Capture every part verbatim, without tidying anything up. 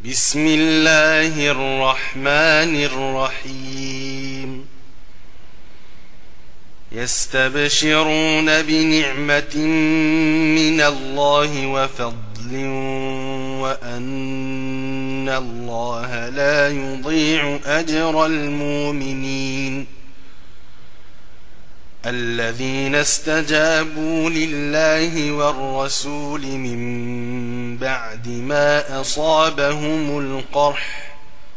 بسم الله الرحمن الرحيم يستبشرون بنعمة من الله وفضل وأن الله لا يضيع أجر المؤمنين الذين استجابوا لله والرسول من بعد ما أصابهم القرح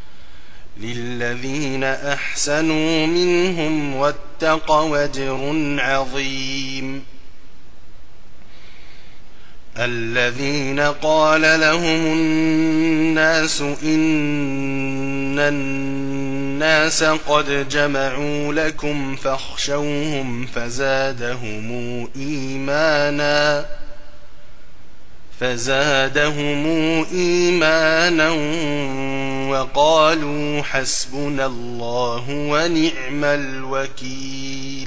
للذين أحسنوا منهم واتقوا أجر عظيم الذين قال لهم الناس إن الناس قد جمعوا لكم فاخشوهم فزادهم إيمانا فزادهم إيمانا وقالوا حسبنا الله ونعم الوكيل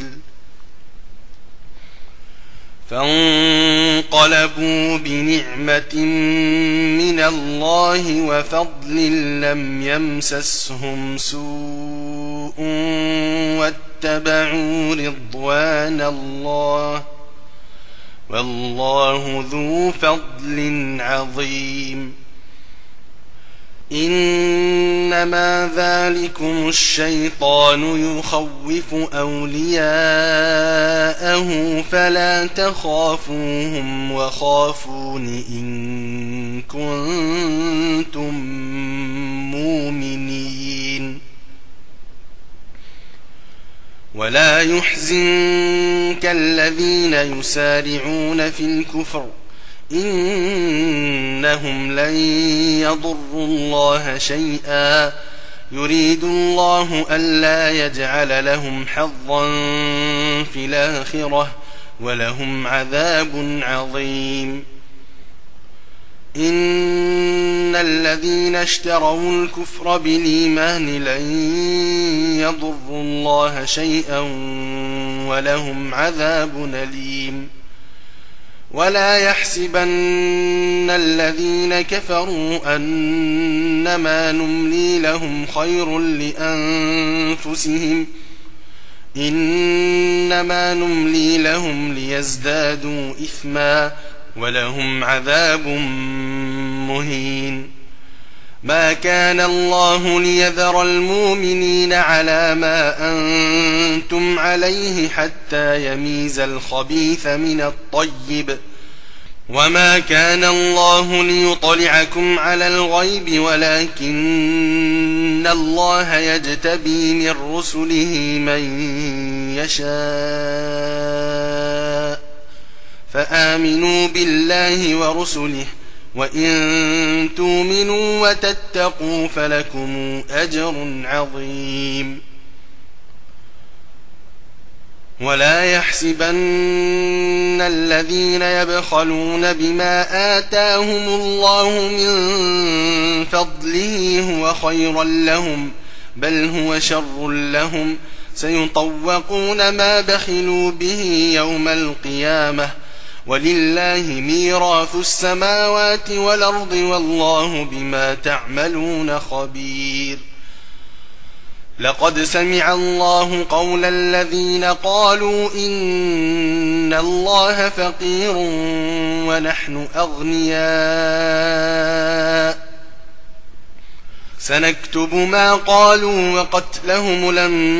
فانقلبوا بنعمة من الله وفضل لم يمسسهم سوء واتبعوا رضوان الله والله ذو فضل عظيم إنما ذلكم الشيطان يخوف أولياءه فلا تخافوهم وخافون إن كنتم مؤمنين ولا يحزنك الذين يسارعون في الكفر إنهم لن يضروا الله شيئا يريد الله ألا يجعل لهم حظا في الآخرة ولهم عذاب عظيم إن الذين اشتروا الكفر بالإيمان لن يضروا الله شيئا ولهم عذاب أليم ولا يحسبن الذين كفروا أنما نملي لهم خير لأنفسهم إنما نملي لهم ليزدادوا إثما ولهم عذاب مهين ما كان الله ليذر المؤمنين على ما أنتم عليه حتى يميز الخبيث من الطيب وما كان الله ليطلعكم على الغيب ولكن الله يجتبي من رسله من يشاء فآمنوا بالله ورسله وإن تؤمنوا وتتقوا فلكم أجر عظيم ولا يحسبن الذين يبخلون بما آتاهم الله من فضله هو خيرا لهم بل هو شر لهم سيطوقون ما بخلوا به يوم القيامة ولله ميراث السماوات والأرض والله بما تعملون خبير لقد سمع الله قول الذين قالوا إن الله فقير ونحن أغنياء سنكتب ما قالوا وقتلهم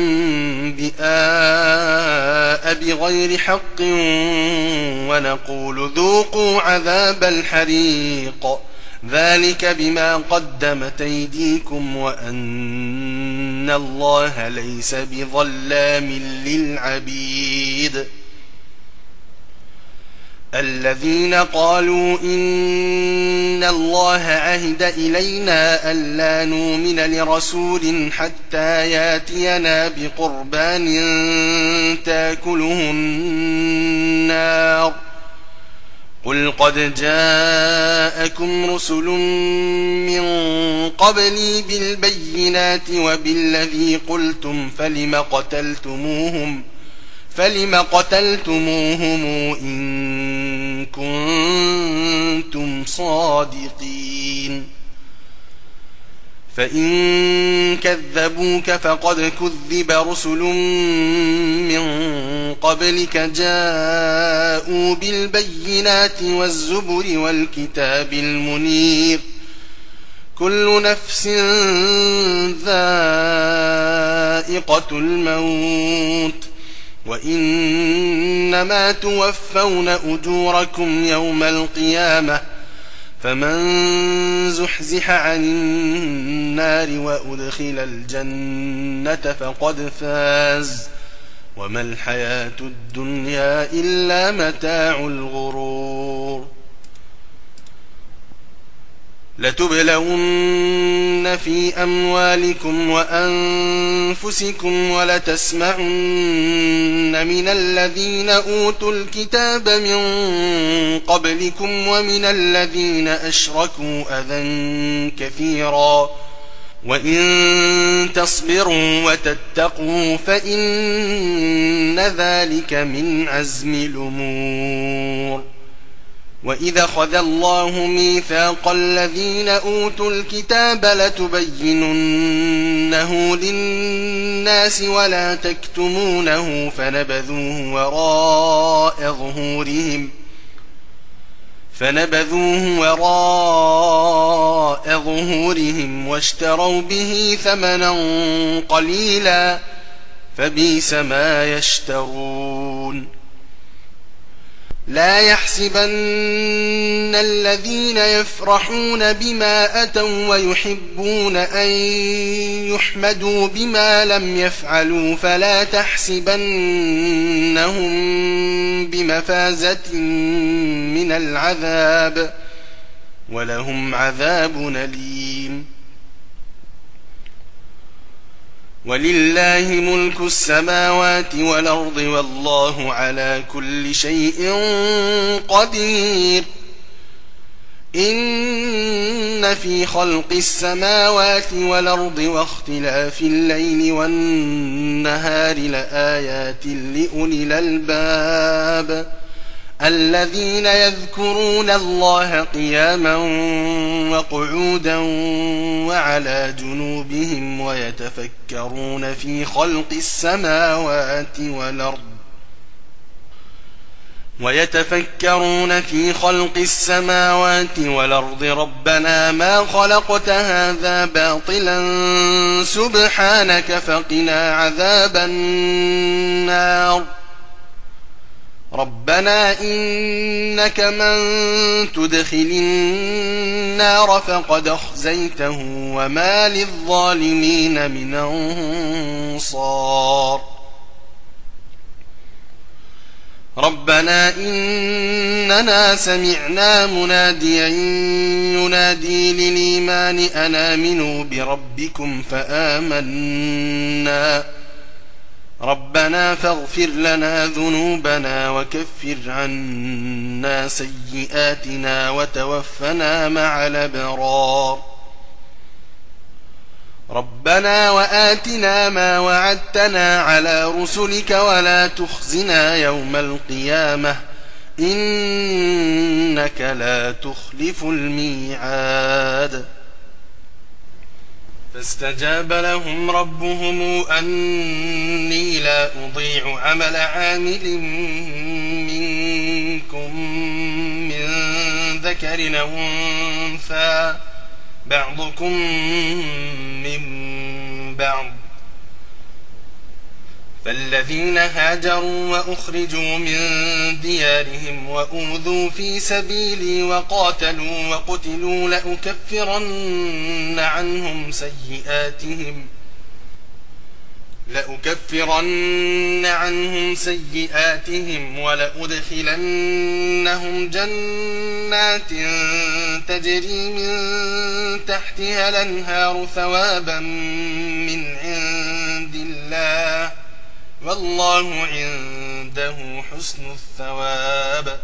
الأنبياء بغير حق ونقول ذوقوا عذاب الحريق ذلك بما قدمت أيديكم وأن الله ليس بظلام للعبيد الذين قالوا إن الله عهد إلينا ألا نؤمن لرسول حتى ياتينا بقربان تأكله النار قل قد جاءكم رسل من قبلي بالبينات وبالذي قلتم فلم قتلتموهم فلم قتلتموهم إن كنتم صادقين فإن كذبوك فقد كذب رسل من قبلك جاءوا بالبينات والزبر والكتاب المنير كل نفس ذائقة الموت وإنما توفون أجوركم يوم القيامة فمن زحزح عن النار وأدخل الجنة فقد فاز وما الحياة الدنيا إلا متاع الغرور لتبلون في أموالكم وأنفسكم ولتسمعن من الذين أوتوا الكتاب من قبلكم ومن الذين أشركوا أذى كثيرا وإن تصبروا وتتقوا فإن ذلك من عزم الأمور وإذا أخذ الله ميثاق الذين أوتوا الكتاب لتبيننه للناس ولا تكتمونه فنبذوه وراء ظهورهم فنبذوه وراء ظهورهم واشتروا به ثمنا قليلا فبئس ما يشترون لا يحسبن الذين يفرحون بما أتوا ويحبون أن يحمدوا بما لم يفعلوا فلا تحسبنهم بمفازة من العذاب ولهم عذاب أليم ولله ملك السماوات والأرض والله على كل شيء قدير إن في خلق السماوات والأرض واختلاف الليل والنهار لآيات لأولي الألباب الذين يذكرون الله قياما وقعودا وعلى جنوبهم ويتفكرون في خلق السماوات والأرض ويتفكرون في خلق السماوات والأرض ربنا ما خلقت هذا باطلا سبحانك فقنا عذاب النار ربنا إنك من تدخل النار فقد أخزيته وما للظالمين من أنصار ربنا إننا سمعنا مناديا ينادي للإيمان أن آمنوا بربكم فآمنا ربنا فاغفر لنا ذنوبنا وكفر عنا سيئاتنا وتوفنا مع الأبرار ربنا وآتنا ما وعدتنا على رسلك ولا تخزنا يوم القيامة إنك لا تخلف الميعاد فاستجاب لهم ربهم أني لا أضيع عمل عامل منكم من ذكر أو أنثى بعضكم من بعض فالذين هاجروا وأخرجوا من ديارهم وأوذوا في سبيلي وقاتلوا وقتلوا لأكفرن عنهم سيئاتهم لأكفرن عنهم سيئاتهم ولأدخلنهم جنات تجري من تحتها الأنهار ثوابا من عند الله والله عنده حسن الثواب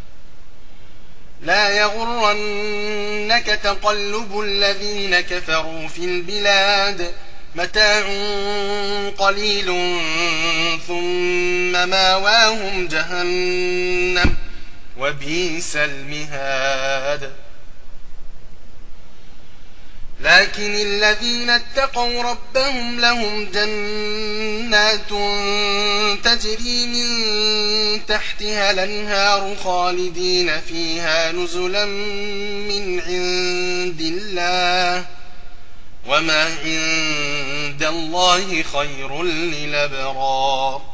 لا يغرنك تقلب الذين كفروا في البلاد متاع قليل ثم ماواهم جهنم وبئس المهاد لكن الذين اتقوا ربهم لهم جنات تجري من تحتها الأنهار خالدين فيها نزلا من عند الله وما عند الله خير للأبرار.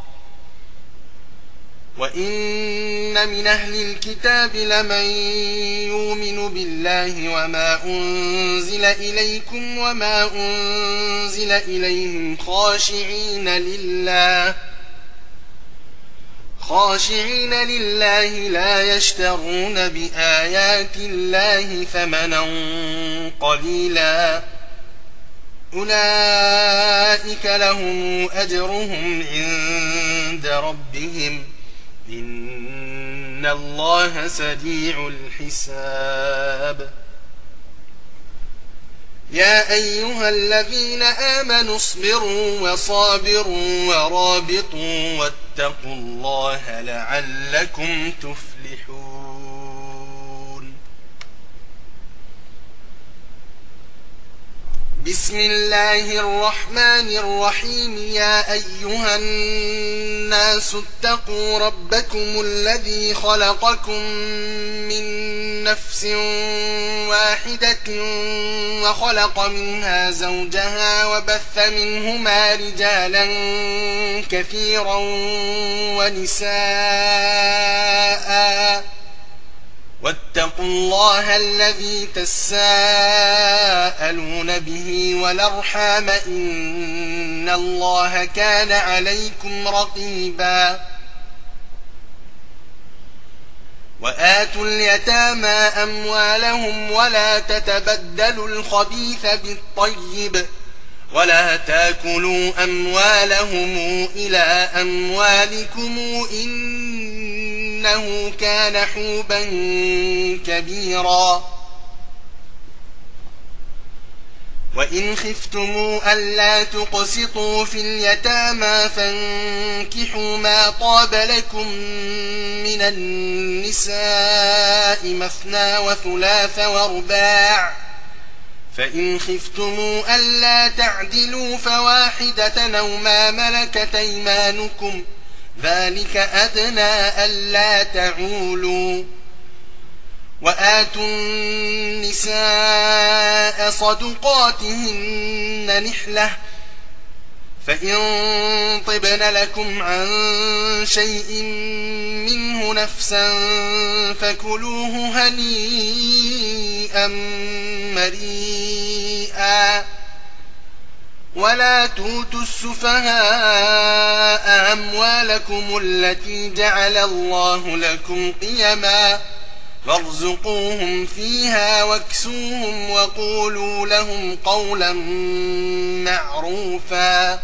وإن من أهل الكتاب لمن يؤمن بالله وما أنزل إليكم وما أنزل إليهم خاشعين لله خاشعين لله لا يشترون بآيات الله ثمنا قليلا أولئك لهم أجرهم عند ربهم إن الله سريع الحساب. يا أيها الذين آمنوا اصبروا وصابروا ورابطوا واتقوا الله لعلكم تفلحون. بسم الله الرحمن الرحيم. يا أيها الناس اتقوا ربكم الذي خلقكم من نفس واحدة وخلق منها زوجها وبث منهما رجالا كثيرا ونساء واتقوا الله الذي تساءلون به والأرحام إن الله كان عليكم رقيبا. وآتوا اليتامى أموالهم ولا تتبدلوا الخبيث بالطيب ولا تاكلوا أموالهم إلى أموالكم إنه كان حوبا كبيرا. وإن خفتموا ألا تقسطوا في اليتامى فانكحوا ما طاب لكم من النساء مثنى وثلاث ورباع فإن خفتموا ألا تعدلوا فواحدة أو ما ملكت أيمانكم ذلك أدنى ألا تعولوا. وآتوا النساء صدقاتهن نحلة فإن طبن لكم عن شيء منه نفسا فكلوه هنيئا مريئا. ولا توتوا السفهاء أموالكم التي جعل الله لكم قيما وارزقوهم فيها واكسوهم وقولوا لهم قولا معروفا.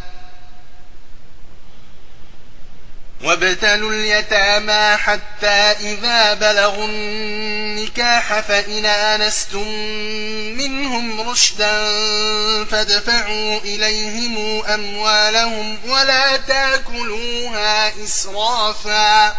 وابتلوا اليتامى حتى إذا بلغوا النكاح فإن آنستم منهم رشدا فادفعوا إليهم أموالهم ولا تاكلوها إسرافا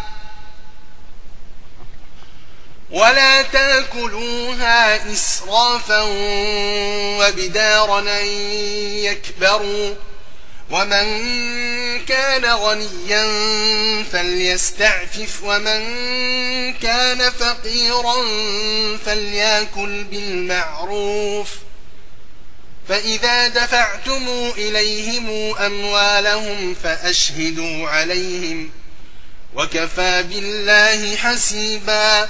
ولا تاكلوها إسرافا وبدارا أن يكبروا. ومن كان غنيا فليستعفف ومن كان فقيرا فليأكل بالمعروف. فإذا دفعتم إليهم أموالهم فأشهدوا عليهم وكفى بالله حسيبا.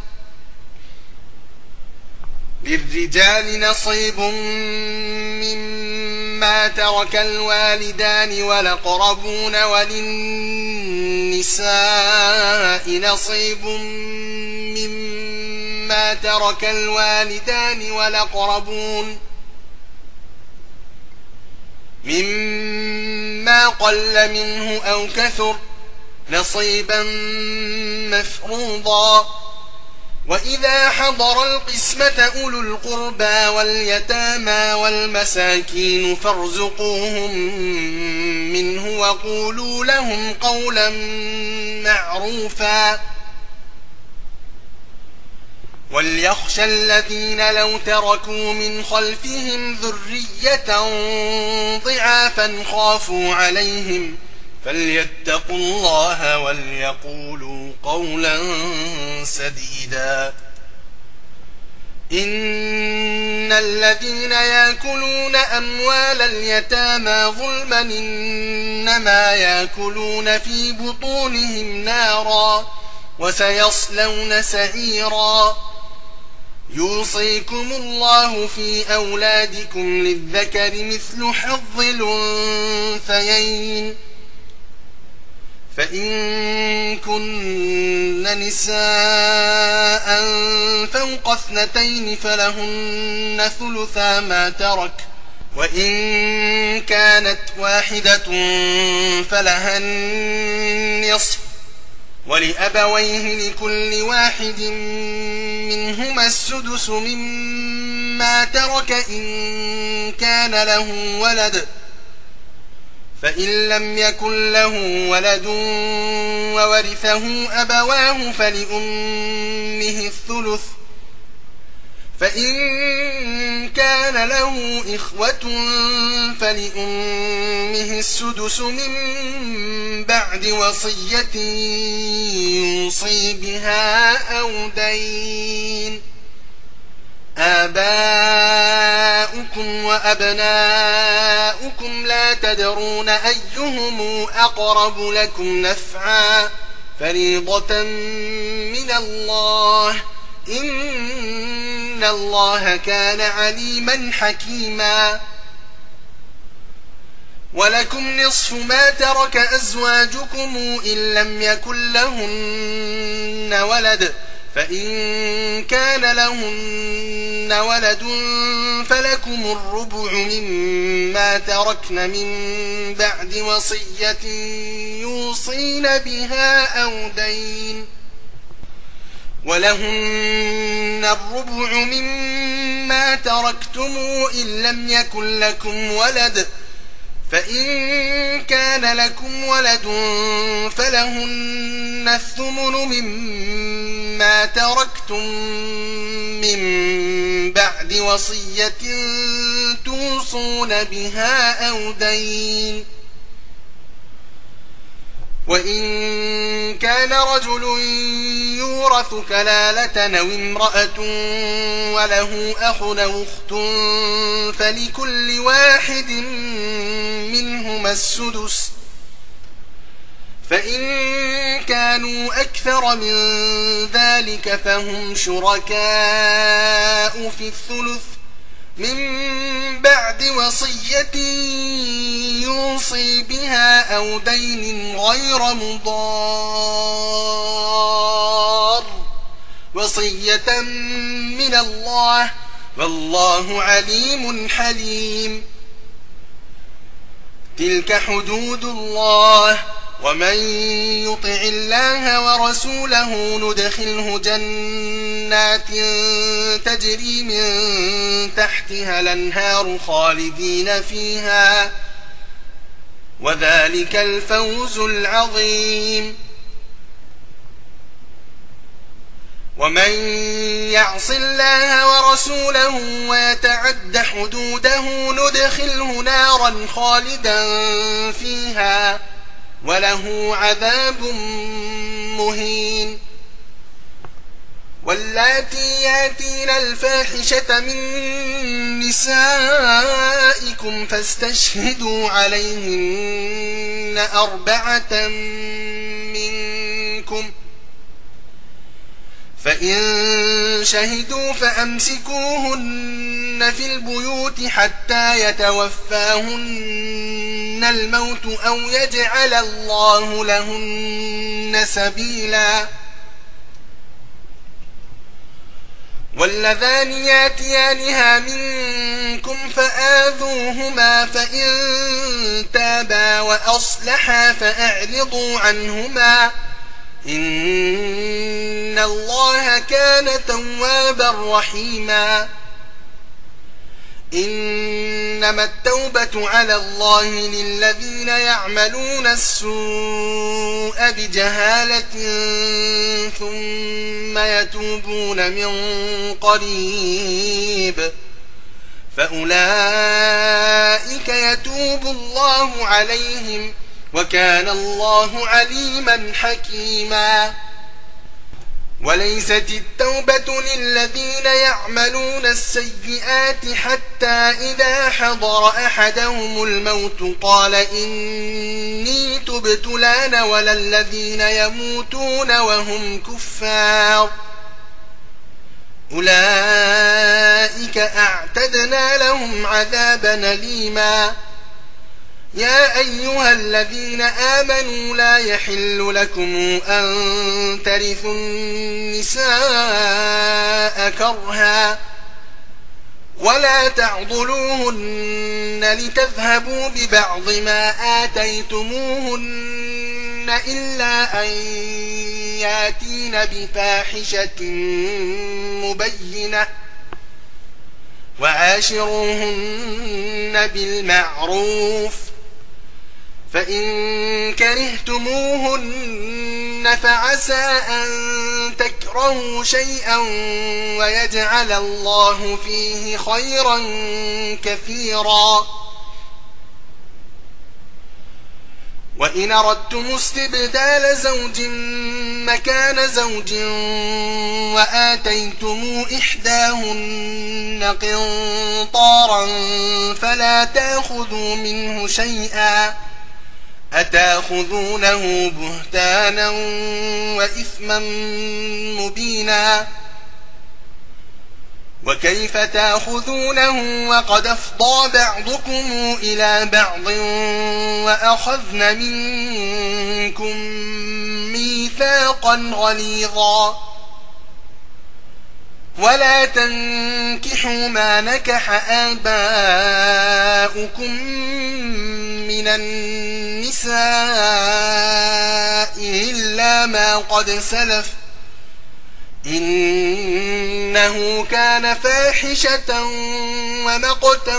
للرجال نصيب مما ترك الوالدان والأقربون وللنساء نصيب مما ترك الوالدان والأقربون مما قل منه أو كثر نصيبا مفروضا. وإذا حضر القسمة أولو القربى واليتامى والمساكين فارزقوهم منه وقولوا لهم قولا معروفا. وليخشى الذين لو تركوا من خلفهم ذرية ضعافا خافوا عليهم فليتقوا الله وليقولوا قولا سديدا. إن الذين يأكلون أموال اليتامى ظلما إنما يأكلون في بطونهم نارا وسيصلون سعيرا. يوصيكم الله في أولادكم للذكر مثل حظ الأنثيين. فإن كن نساء فوق اثنتين فلهن ثلثا ما ترك، وإن كانت واحدة فلها النصف، ولأبويه لكل واحد منهما السدس مما ترك إن كان له ولد، فإن لم يكن له ولد وورثه أبواه فلأمه الثلث، فإن كان له إخوة فلأمه السدس من بعد وصية يوصي بها أو دين. آباؤكم وأبناؤكم لا تدرون أيهم أقرب لكم نفعا فريضة من الله إن الله كان عليما حكيما. ولكم نصف ما ترك أزواجكم إن لم يكن لهن ولد، فإن كان لهن ولد فلكم الربع مما تركن من بعد وصية يوصين بها أو دين، ولهن الربع مما تركتم إن لم يكن لكم ولد، فإن كان لكم ولد فلهن الثمن مما تركتم من بعد وصية توصون بها أو دين. وإن كان رجل يورث كلالة أو امرأة وله أخ أو أخت فلكل واحد منهما السدس، فإن كانوا أكثر من ذلك فهم شركاء في الثلث من بعد وصية يوصي بها أو دين غير مضار، وصية من الله والله عليم حليم. تلك حدود الله ومن يطع الله ورسوله ندخله جنات تجري من تحتها الأنهار خالدين فيها وذلك الفوز العظيم. ومن يعص الله ورسوله ويتعد حدوده ندخله نارا خالدا فيها وله عذاب مهين. واللاتي ياتين الفاحشة من نسائكم فاستشهدوا عليهن أربعة منكم، فإن شهدوا فأمسكوهن في البيوت حتى يتوفاهن الموت أو يجعل الله لهن سبيلا. واللذان ياتيانها منكم فآذوهما فإن تابا وأصلحا فأعرضوا عنهما إن الله كان توابا رحيما. إنما التوبة على الله للذين يعملون السوء بجهالة ثم ثم يتوبون من قريب فأولئك يتوب الله عليهم وكان الله عليما حكيما. وليست التوبة للذين يعملون السيئات حتى إذا حضر أحدهم الموت قال إني تبت الآن ولا الذين يموتون وهم كفار أولئك أعتدنا لهم عذابا أليما. يا أيها الذين آمنوا لا يحل لكم أن ترثوا النساء كرها ولا تعضلوهن لتذهبوا ببعض ما آتيتموهن إلا أن ياتين بفاحشة مبينة وعاشروهن بالمعروف فإن كرهتموهن فعسى أن تكرهوا شيئا ويجعل الله فيه خيرا كثيرا. وإن أردتم استبدال زوج مكان زوج وآتيتم إحداهن قنطارا فلا تأخذوا منه شيئا أتأخذونه بهتانا وإثما مبينا. وكيف تأخذونه وقد أفضى بعضكم إلى بعض وأخذن منكم ميثاقا غليظا. ولا تنكحوا ما نكح آباؤكم من النساء إلا ما قد سلف إنه كان فاحشة ومقتا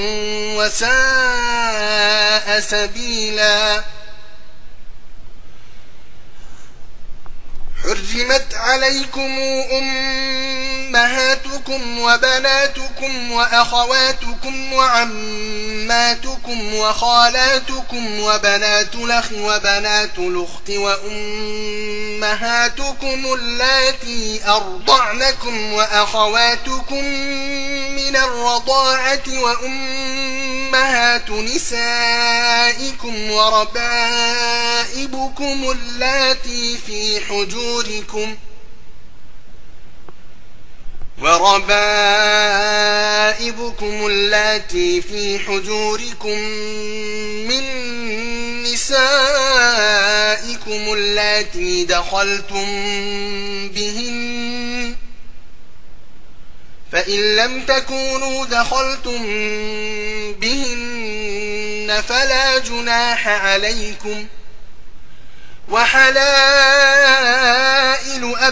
وساء سبيلا. حرمت عليكم أمهاتكم وبناتكم وأخواتكم وعماتكم وخالاتكم وبنات الأخ وبنات الأخت وأمهاتكم اللاتي أرضعنكم وأخواتكم من الرضاعة وأمهات نسائكم وربائبكم اللاتي في حجوركم وربائبكم اللاتي في حجوركم من نسائكم اللاتي دخلتم بهن فإن لم تكونوا دخلتم بهن فلا جناح عليكم. وحلائل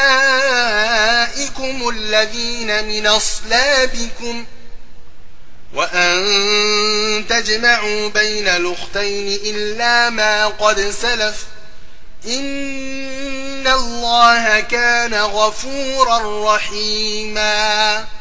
أبنائكم الذين من أصلابكم وأن تجمعوا بين الأختين إلا ما قد سلف إن الله كان غفورا رحيما.